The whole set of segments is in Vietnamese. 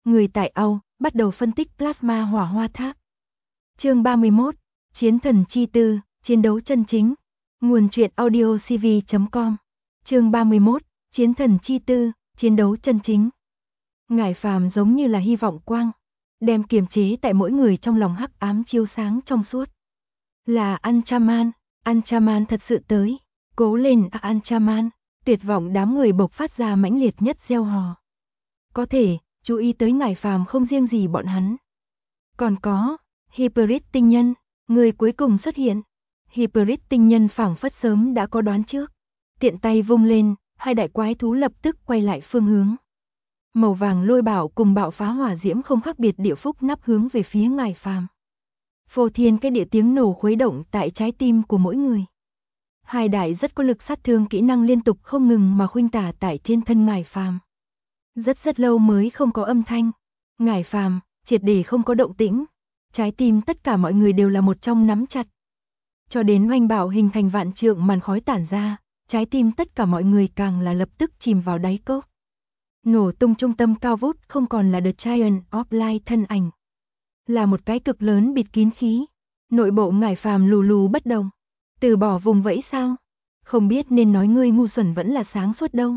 người tại Âu, bắt đầu phân tích plasma hỏa hoa tháp. Chương 31, Chiến thần chi tư, chiến đấu chân chính. Nguồn truyện audio cv.com. Chương 31, Chiến thần chi tư, chiến đấu chân chính. Ngải Phàm giống như là hy vọng quang, đem kiềm chế tại mỗi người trong lòng hắc ám chiếu sáng trong suốt. Là Anchaman thật sự tới. Cố lên Anchaman, tuyệt vọng đám người bộc phát ra mãnh liệt nhất reo hò. Có thể, chú ý tới Ngải Phàm không riêng gì bọn hắn. Còn có, Hybrid tinh nhân, người cuối cùng xuất hiện. Hybrid tinh nhân phảng phất sớm đã có đoán trước. Tiện tay vung lên, hai đại quái thú lập tức quay lại phương hướng. Màu vàng lôi bảo cùng bạo phá hỏa diễm không khác biệt địa phúc nắp hướng về phía Ngải Phàm. Phô thiên cái địa tiếng nổ khuấy động tại trái tim của mỗi người. Hai đại rất có lực sát thương kỹ năng liên tục không ngừng mà khuynh tả tại trên thân Ngải Phàm. Rất lâu mới không có âm thanh. Ngải Phàm triệt để không có động tĩnh. Trái tim tất cả mọi người đều là một trong nắm chặt. Cho đến oanh bảo hình thành vạn trượng màn khói tản ra, trái tim tất cả mọi người càng là lập tức chìm vào đáy cốc. Nổ tung trung tâm cao vút không còn là The Giant of Light thân ảnh. Là một cái cực lớn bịt kín khí. Nội bộ Ngải Phàm lù bất động. Từ bỏ vùng vẫy sao? Không biết nên nói ngươi ngu xuẩn vẫn là sáng suốt đâu.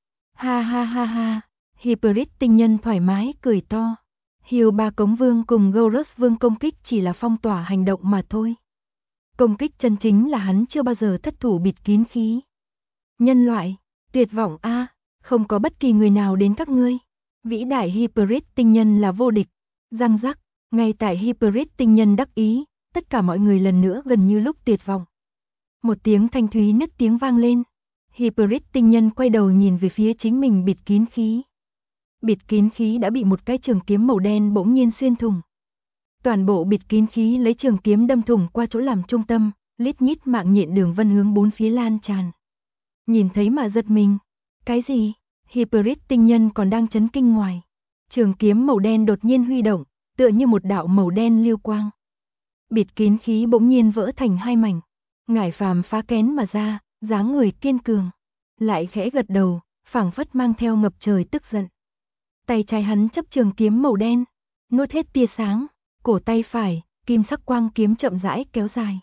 Ha. Hybrid tinh nhân thoải mái cười to. Hiêu Ba Cống Vương cùng Goros Vương công kích chỉ là phong tỏa hành động mà thôi. Công kích chân chính là hắn chưa bao giờ thất thủ bịt kín khí. Nhân loại, tuyệt vọng a, không có bất kỳ người nào đến các ngươi. Vĩ đại Hybrid tinh nhân là vô địch. Răng rắc, ngay tại Hybrid tinh nhân đắc ý, tất cả mọi người lần nữa gần như lúc tuyệt vọng. Một tiếng thanh thúy nứt tiếng vang lên. Hybrid tinh nhân quay đầu nhìn về phía chính mình bịt kín khí. Bịt kín khí đã bị một cái trường kiếm màu đen bỗng nhiên xuyên thủng. Toàn bộ bịt kín khí lấy trường kiếm đâm thủng qua chỗ làm trung tâm, lít nhít mạng nhện đường vân hướng bốn phía lan tràn. Nhìn thấy mà giật mình. Cái gì? Hybrid tinh nhân còn đang chấn kinh ngoài. Trường kiếm màu đen đột nhiên huy động, tựa như một đạo màu đen lưu quang. Bịt kín khí bỗng nhiên vỡ thành hai mảnh. Ngải Phàm phá kén mà ra, dáng người kiên cường, lại khẽ gật đầu, phảng phất mang theo ngập trời tức giận. Tay trái hắn chấp trường kiếm màu đen, nuốt hết tia sáng, cổ tay phải, kim sắc quang kiếm chậm rãi kéo dài.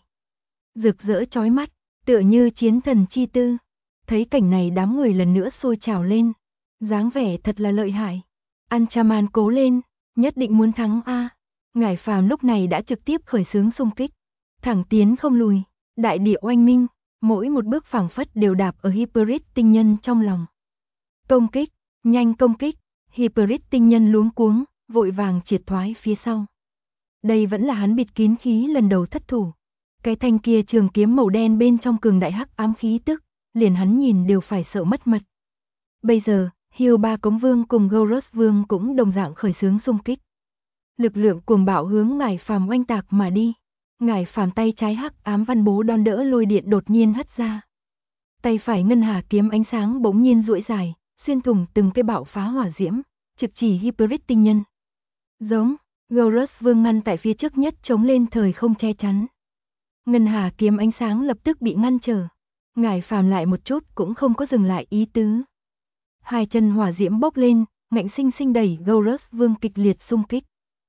Rực rỡ chói mắt, tựa như chiến thần chi tư. Thấy cảnh này đám người lần nữa sôi trào lên, dáng vẻ thật là lợi hại. Anchaman cố lên, nhất định muốn thắng a. Ngải Phàm lúc này đã trực tiếp khởi xướng xung kích, thẳng tiến không lùi, đại địa oanh minh, mỗi một bước phảng phất đều đạp ở Hybrid tinh nhân trong lòng. Công kích, nhanh công kích. Hybrid tinh nhân luống cuống, vội vàng triệt thoái phía sau. Đây vẫn là hắn bịt kín khí lần đầu thất thủ. Cái thanh kia trường kiếm màu đen bên trong cường đại hắc ám khí tức, liền hắn nhìn đều phải sợ mất mật. Bây giờ, Hiêu Ba Cống Vương cùng Goros Vương cũng đồng dạng khởi xướng xung kích. Lực lượng cuồng bạo hướng Ngải Phàm oanh tạc mà đi. Ngải Phàm tay trái hắc ám văn bố đón đỡ lôi điện đột nhiên hất ra. Tay phải ngân hà kiếm ánh sáng bỗng nhiên duỗi dài, xuyên thủng từng cái bạo phá hỏa diễm, trực chỉ Hybrid tinh nhân. Giống, Goros Vương ngăn tại phía trước nhất chống lên thời không che chắn. Ngân hà kiếm ánh sáng lập tức bị ngăn trở. Ngải Phàm lại một chút cũng không có dừng lại ý tứ. Hai chân hỏa diễm bốc lên, ngạnh sinh sinh đẩy Goros Vương kịch liệt xung kích.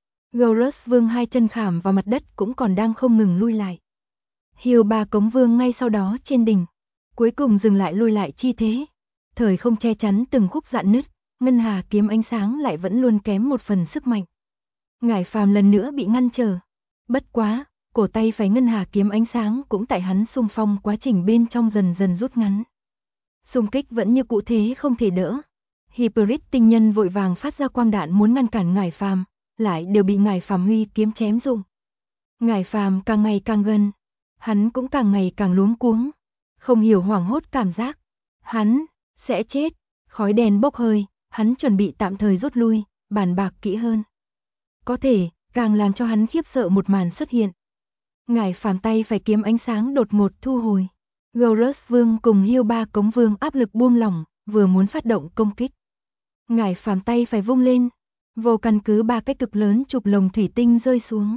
Goros Vương hai chân khảm vào mặt đất cũng còn đang không ngừng lui lại. Hiêu Ba Cống Vương ngay sau đó trên đỉnh, cuối cùng dừng lại lui lại chi thế. Thời không che chắn từng khúc rạn nứt, ngân hà kiếm ánh sáng lại vẫn luôn kém một phần sức mạnh. Ngải Phàm lần nữa bị ngăn trở. Bất quá, cổ tay phải ngân hà kiếm ánh sáng cũng tại hắn xung phong quá trình bên trong dần dần rút ngắn. Xung kích vẫn như cũ thế không thể đỡ. Hybrid tinh nhân vội vàng phát ra quang đạn muốn ngăn cản Ngải Phàm, lại đều bị Ngải Phàm huy kiếm chém rụng. Ngải Phàm càng ngày càng gần, hắn cũng càng ngày càng luống cuống, không hiểu hoảng hốt cảm giác. Hắn sẽ chết. Khói đen bốc hơi, hắn chuẩn bị tạm thời rút lui, bàn bạc kỹ hơn. Có thể, càng làm cho hắn khiếp sợ một màn xuất hiện. Ngải Phàm tay phải kiếm ánh sáng đột ngột thu hồi. Goros Vương cùng Hiêu Ba Cống Vương áp lực buông lỏng, vừa muốn phát động công kích. Ngải Phàm tay phải vung lên, vô căn cứ ba cái cực lớn chụp lồng thủy tinh rơi xuống.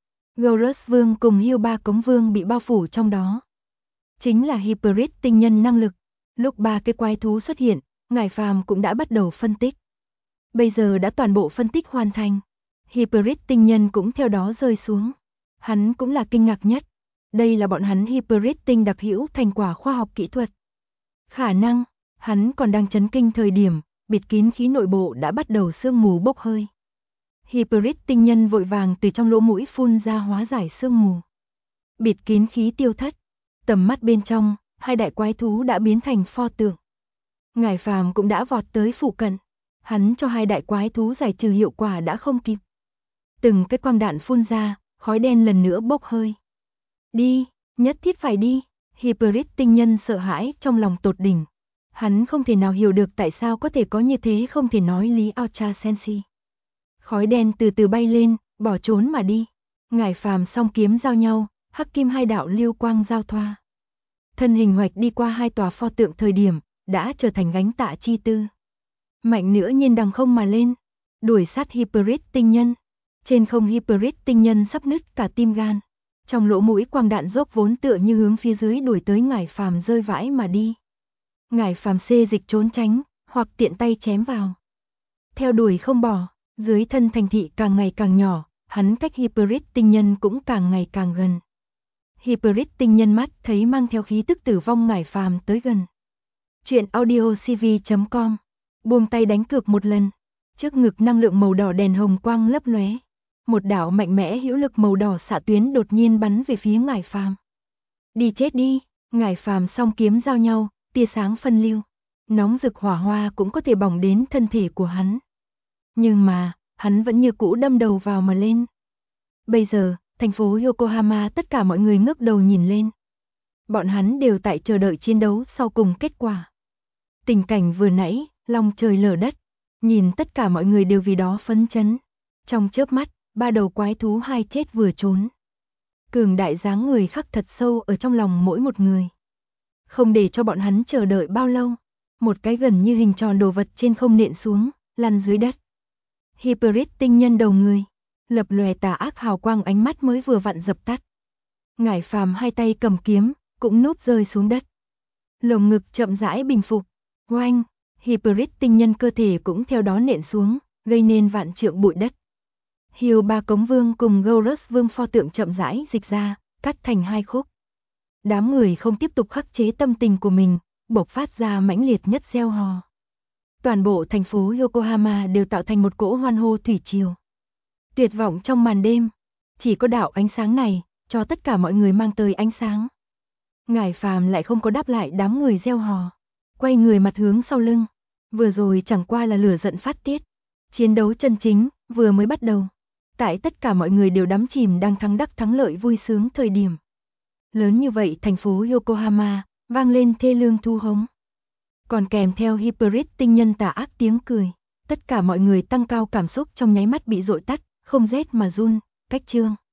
Goros Vương cùng Hiêu Ba Cống Vương bị bao phủ trong đó. Chính là Hybrid tinh nhân năng lực. Lúc ba cái quái thú xuất hiện, Ngải Phàm cũng đã bắt đầu phân tích. Bây giờ đã toàn bộ phân tích hoàn thành. Hybrid tinh nhân cũng theo đó rơi xuống. Hắn cũng là kinh ngạc nhất. Đây là bọn hắn Hybrid tinh đặc hữu thành quả khoa học kỹ thuật. Khả năng, hắn còn đang chấn kinh thời điểm, bịt kín khí nội bộ đã bắt đầu sương mù bốc hơi. Hybrid tinh nhân vội vàng từ trong lỗ mũi phun ra hóa giải sương mù. Bịt kín khí tiêu thất, tầm mắt bên trong, hai đại quái thú đã biến thành pho tượng. Ngải Phàm cũng đã vọt tới phụ cận, hắn cho hai đại quái thú giải trừ hiệu quả đã không kịp. Từng cái quang đạn phun ra, khói đen lần nữa bốc hơi. Đi, nhất thiết phải đi. Hybrid tinh nhân sợ hãi trong lòng tột đỉnh. Hắn không thể nào hiểu được tại sao có thể có như thế không thể nói lý Ultra Sensi. Khói đen từ từ bay lên, bỏ trốn mà đi. Ngải Phàm song kiếm giao nhau, hắc kim hai đạo lưu quang giao thoa. Thân hình hoạch đi qua hai tòa pho tượng thời điểm, đã trở thành gánh tạ chi tư. Mạnh nữa nhiên đằng không mà lên, đuổi sát Hybrid tinh nhân. Trên không Hybrid tinh nhân sắp nứt cả tim gan. Trong lỗ mũi quang đạn dốc vốn tựa như hướng phía dưới đuổi tới Ngải Phàm rơi vãi mà đi. Ngải Phàm xê dịch trốn tránh, hoặc tiện tay chém vào. Theo đuổi không bỏ, dưới thân thành thị càng ngày càng nhỏ, hắn cách Hybrid tinh nhân cũng càng ngày càng gần. Hybrid tinh nhân mắt thấy mang theo khí tức tử vong Ngải Phàm tới gần. Chuyện audiocv.com. Buông tay đánh cược một lần. Trước ngực năng lượng màu đỏ đèn hồng quang lấp lóe. Một đạo mạnh mẽ hữu lực màu đỏ xạ tuyến đột nhiên bắn về phía Ngải Phàm. Đi chết đi. Ngải Phàm song kiếm giao nhau, tia sáng phân lưu. Nóng rực hỏa hoa cũng có thể bỏng đến thân thể của hắn. Nhưng mà, hắn vẫn như cũ đâm đầu vào mà lên. Bây giờ, thành phố Yokohama tất cả mọi người ngước đầu nhìn lên. Bọn hắn đều tại chờ đợi chiến đấu sau cùng kết quả. Tình cảnh vừa nãy, long trời lở đất. Nhìn tất cả mọi người đều vì đó phấn chấn. Trong chớp mắt, ba đầu quái thú hai chết vừa trốn. Cường đại dáng người khắc thật sâu ở trong lòng mỗi một người. Không để cho bọn hắn chờ đợi bao lâu. Một cái gần như hình tròn đồ vật trên không nện xuống, lăn dưới đất. Hybrid tinh nhân đầu người, lập lòe tà ác hào quang ánh mắt mới vừa vặn dập tắt. Ngải Phàm hai tay cầm kiếm, cũng núp rơi xuống đất. Lồng ngực chậm rãi bình phục. Oanh, Hybrid tinh nhân cơ thể cũng theo đó nện xuống, gây nên vạn trượng bụi đất. Hiêu Ba Cống Vương cùng Gorus Vương pho tượng chậm rãi dịch ra, cắt thành hai khúc. Đám người không tiếp tục khắc chế tâm tình của mình, bộc phát ra mãnh liệt nhất reo hò. Toàn bộ thành phố Yokohama đều tạo thành một cỗ hoan hô thủy triều. Tuyệt vọng trong màn đêm, chỉ có đạo ánh sáng này, cho tất cả mọi người mang tới ánh sáng. Ngải Phàm lại không có đáp lại đám người reo hò, quay người mặt hướng sau lưng. Vừa rồi chẳng qua là lửa giận phát tiết. Chiến đấu chân chính, vừa mới bắt đầu. Tại tất cả mọi người đều đắm chìm đang thắng đắc thắng lợi vui sướng thời điểm. Lớn như vậy thành phố Yokohama, vang lên thê lương thu hống. Còn kèm theo Hybrid tinh nhân tà ác tiếng cười. Tất cả mọi người tăng cao cảm xúc trong nháy mắt bị dội tắt, không rét mà run, cách chương.